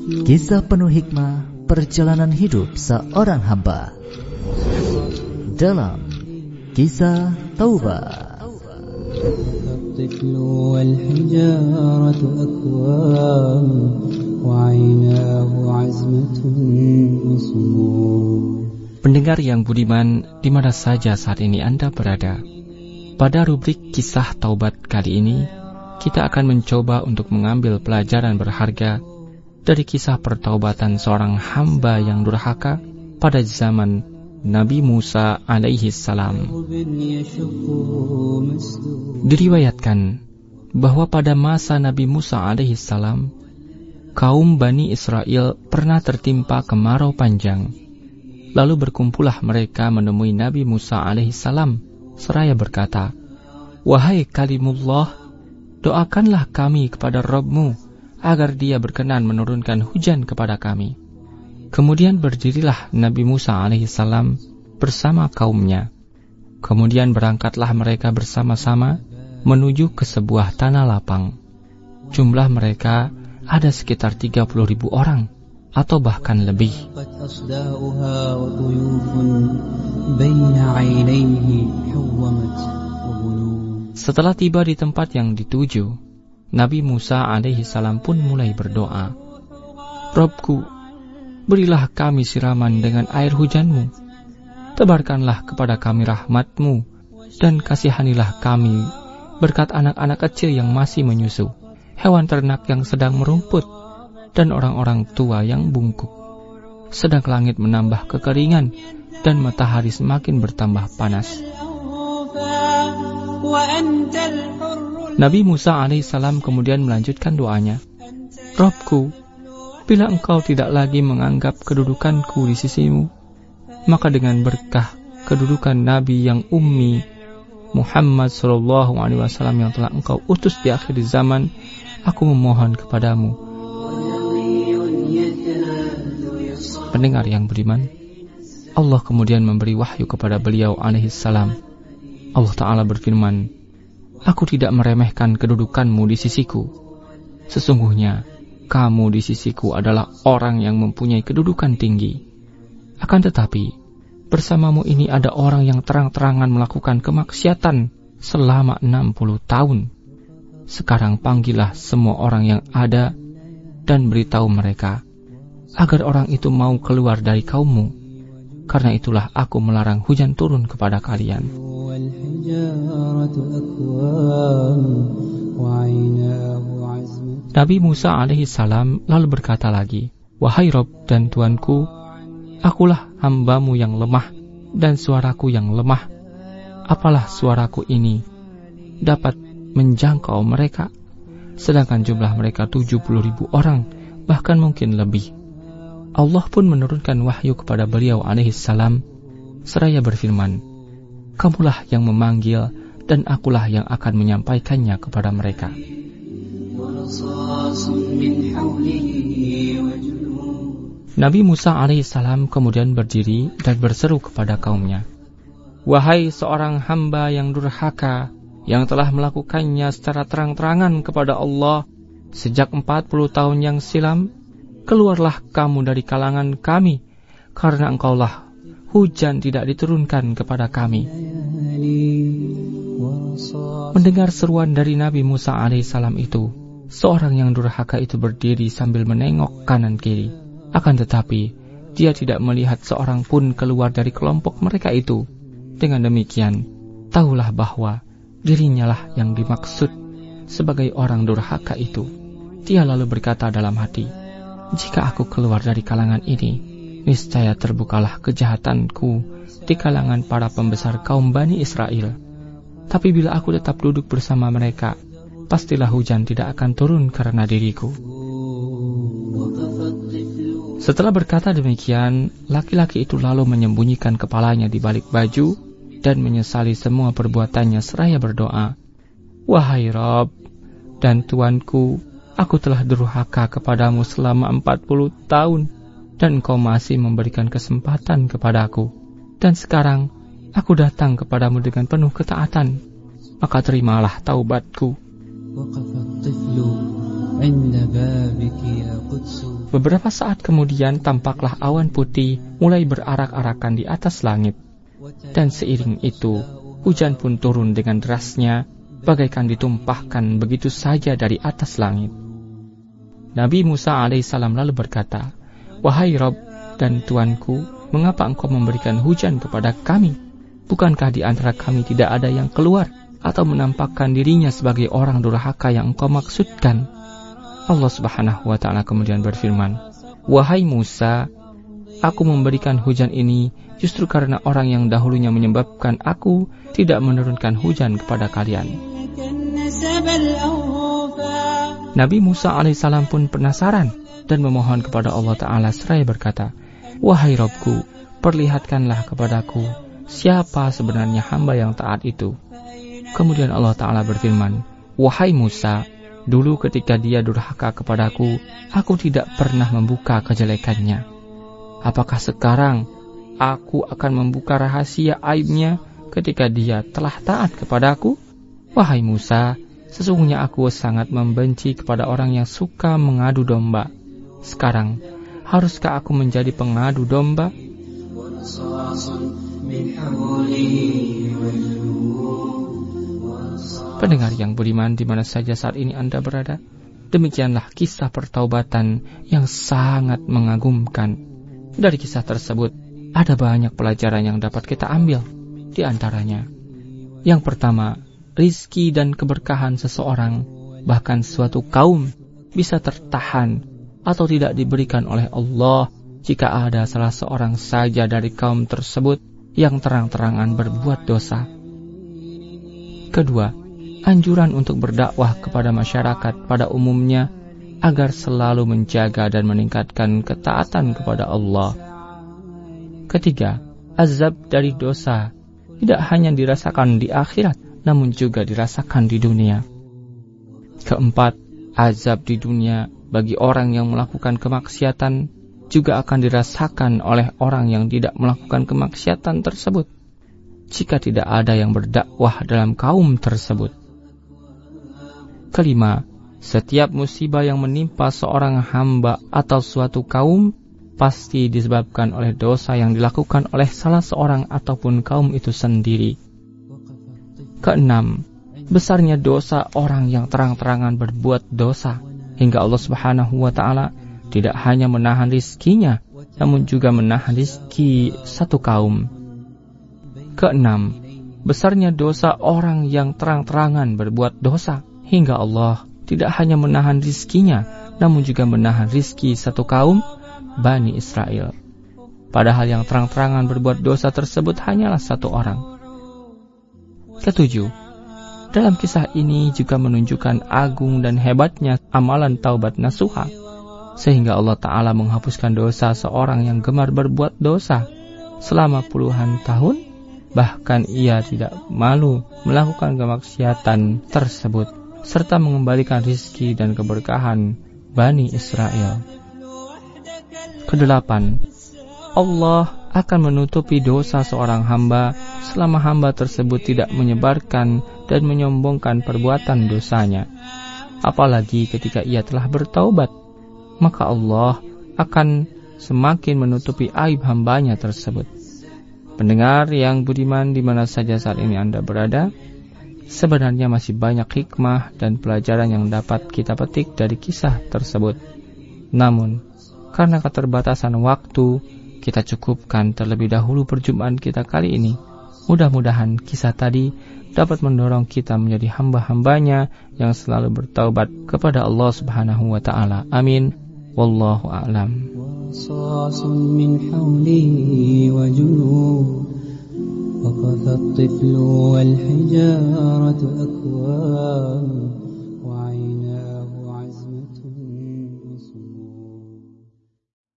Kisah penuh hikmah perjalanan hidup seorang hamba dalam Kisah Taubah. Pendengar yang budiman, di mana saja saat ini Anda berada, pada rubrik Kisah Taubat kali ini, kita akan mencoba untuk mengambil pelajaran berharga dari kisah pertaubatan seorang hamba yang durhaka pada zaman Nabi Musa alaihi salam. Diriwayatkan bahwa pada masa Nabi Musa alaihi salam, kaum Bani Israel pernah tertimpa kemarau panjang. Lalu berkumpullah mereka menemui Nabi Musa alaihi salam seraya berkata, "Wahai kalimullah, doakanlah kami kepada Rabb-Mu agar Dia berkenan menurunkan hujan kepada kami." Kemudian berdirilah Nabi Musa alaihissalam bersama kaumnya. Kemudian berangkatlah mereka bersama-sama menuju ke sebuah tanah lapang. Jumlah mereka ada sekitar 30.000 orang atau bahkan lebih. Setelah tiba di tempat yang dituju, Nabi Musa alaihissalam pun mulai berdoa, "Rabbku, berilah kami siraman dengan air hujan-Mu. Tebarkanlah kepada kami rahmat-Mu dan kasihanilah kami berkat anak-anak kecil yang masih menyusu, hewan ternak yang sedang merumput, dan orang-orang tua yang bungkuk. Sedang langit menambah kekeringan dan matahari semakin bertambah panas." Nabi Musa alaihissalam kemudian melanjutkan doanya, "Rabbku, bila Engkau tidak lagi menganggap kedudukanku di sisi-Mu, maka dengan berkah kedudukan Nabi yang ummi Muhammad SAW yang telah Engkau utus di akhir zaman, aku memohon kepadamu." Pendengar yang beriman, Allah kemudian memberi wahyu kepada beliau alaihissalam. Allah Ta'ala berfirman, "Aku tidak meremehkan kedudukanmu di sisiku. Sesungguhnya kamu di sisiku adalah orang yang mempunyai kedudukan tinggi. Akan tetapi, bersamamu ini ada orang yang terang-terangan melakukan kemaksiatan selama 60 tahun. Sekarang panggillah semua orang yang ada dan beritahu mereka, agar orang itu mau keluar dari kaummu. Karena itulah aku melarang hujan turun kepada kalian." Nabi Musa alaihissalam lalu berkata lagi, "Wahai Rabb dan Tuanku, akulah hamba-Mu yang lemah dan suaraku yang lemah. Apalah suaraku ini dapat menjangkau mereka, sedangkan jumlah mereka 70.000 orang, bahkan mungkin lebih." Allah pun menurunkan wahyu kepada beliau alaihissalam seraya berfirman, "Kamulah yang memanggil dan akulah yang akan menyampaikannya kepada mereka." Nabi Musa alaihissalam kemudian berdiri dan berseru kepada kaumnya, "Wahai seorang hamba yang durhaka, yang telah melakukannya secara terang-terangan kepada Allah sejak 40 tahun yang silam, keluarlah kamu dari kalangan kami, karena engkaulah hujan tidak diturunkan kepada kami." Mendengar seruan dari Nabi Musa alaihissalam itu, seorang yang durhaka itu berdiri sambil menengok kanan kiri. Akan tetapi, dia tidak melihat seorang pun keluar dari kelompok mereka itu. Dengan demikian, tahulah bahwa dirinya lah yang dimaksud sebagai orang durhaka itu. Dia lalu berkata dalam hati, "Jika aku keluar dari kalangan ini, niscaya terbukalah kejahatanku di kalangan para pembesar kaum Bani Israel. Tapi bila aku tetap duduk bersama mereka, pastilah hujan tidak akan turun karena diriku." Setelah berkata demikian, laki-laki itu lalu menyembunyikan kepalanya di balik baju dan menyesali semua perbuatannya seraya berdoa, "Wahai Rabb dan Tuanku, aku telah durhaka kepadamu selama 40 tahun, dan Engkau masih memberikan kesempatan kepadaku. Dan sekarang, aku datang kepadamu dengan penuh ketaatan, maka terimalah taubatku." Beberapa saat kemudian tampaklah awan putih mulai berarak-arakan di atas langit. Dan seiring itu, hujan pun turun dengan derasnya, bagaikan ditumpahkan begitu saja dari atas langit. Nabi Musa alaihissalam lalu berkata, "Wahai Rabb dan Tuanku, mengapa engkau memberikan hujan kepada kami? Bukankah di antara kami tidak ada yang keluar atau menampakkan dirinya sebagai orang durhaka yang engkau maksudkan?" Allah Subhanahu wa ta'ala kemudian berfirman, "Wahai Musa, aku memberikan hujan ini justru karena orang yang dahulunya menyebabkan aku tidak menurunkan hujan kepada kalian." Nabi Musa alaihissalam pun penasaran dan memohon kepada Allah Ta'ala seraya berkata, "Wahai Rabbku, perlihatkanlah kepadaku siapa sebenarnya hamba yang taat itu." Kemudian Allah Ta'ala berfirman, "Wahai Musa, dulu ketika dia durhaka kepadaku, aku tidak pernah membuka kejelekannya. Apakah sekarang aku akan membuka rahasia aibnya ketika dia telah taat kepadaku? Wahai Musa, sesungguhnya aku sangat membenci kepada orang yang suka mengadu domba. Sekarang, haruskah aku menjadi pengadu domba?" Pendengar yang budiman di mana saja saat ini Anda berada, demikianlah kisah pertaubatan yang sangat mengagumkan. Dari kisah tersebut, ada banyak pelajaran yang dapat kita ambil. Di antaranya, yang pertama, rizki dan keberkahan seseorang, bahkan suatu kaum, bisa tertahan atau tidak diberikan oleh Allah jika ada salah seorang saja dari kaum tersebut yang terang-terangan berbuat dosa. Kedua, anjuran untuk berdakwah kepada masyarakat pada umumnya agar selalu menjaga dan meningkatkan ketaatan kepada Allah. Ketiga, azab dari dosa tidak hanya dirasakan di akhirat, namun juga dirasakan di dunia. Keempat, azab di dunia bagi orang yang melakukan kemaksiatan juga akan dirasakan oleh orang yang tidak melakukan kemaksiatan tersebut, jika tidak ada yang berdakwah dalam kaum tersebut. Kelima, setiap musibah yang menimpa seorang hamba atau suatu kaum pasti disebabkan oleh dosa yang dilakukan oleh salah seorang ataupun kaum itu sendiri. Keenam, besarnya dosa orang yang terang-terangan berbuat dosa hingga Allah Subhanahu wa ta'ala tidak hanya menahan rizkinya, namun juga menahan rizki satu kaum. Keenam, besarnya dosa orang yang terang-terangan berbuat dosa hingga Allah tidak hanya menahan rizkinya, namun juga menahan rizki satu kaum, Bani Israel. Padahal yang terang-terangan berbuat dosa tersebut hanyalah satu orang. Ketujuh, dalam kisah ini juga menunjukkan agung dan hebatnya amalan taubat nasuha, sehingga Allah Ta'ala menghapuskan dosa seorang yang gemar berbuat dosa selama puluhan tahun, bahkan ia tidak malu melakukan kemaksiatan tersebut, serta mengembalikan rizki dan keberkahan Bani Israel. Kedelapan, Allah akan menutupi dosa seorang hamba selama hamba tersebut tidak menyebarkan dan menyombongkan perbuatan dosanya. Apalagi ketika ia telah bertaubat, maka Allah akan semakin menutupi aib hambanya tersebut. Pendengar yang budiman di mana saja saat ini Anda berada, sebenarnya masih banyak hikmah dan pelajaran yang dapat kita petik dari kisah tersebut. Namun, karena keterbatasan waktu, kita cukupkan terlebih dahulu perjumpaan kita kali ini. Mudah-mudahan kisah tadi dapat mendorong kita menjadi hamba-hambanya yang selalu bertaubat kepada Allah Subhanahu wa ta'ala. Amin. Wallahu a'lam. وقف الطفل والحجارة أكوام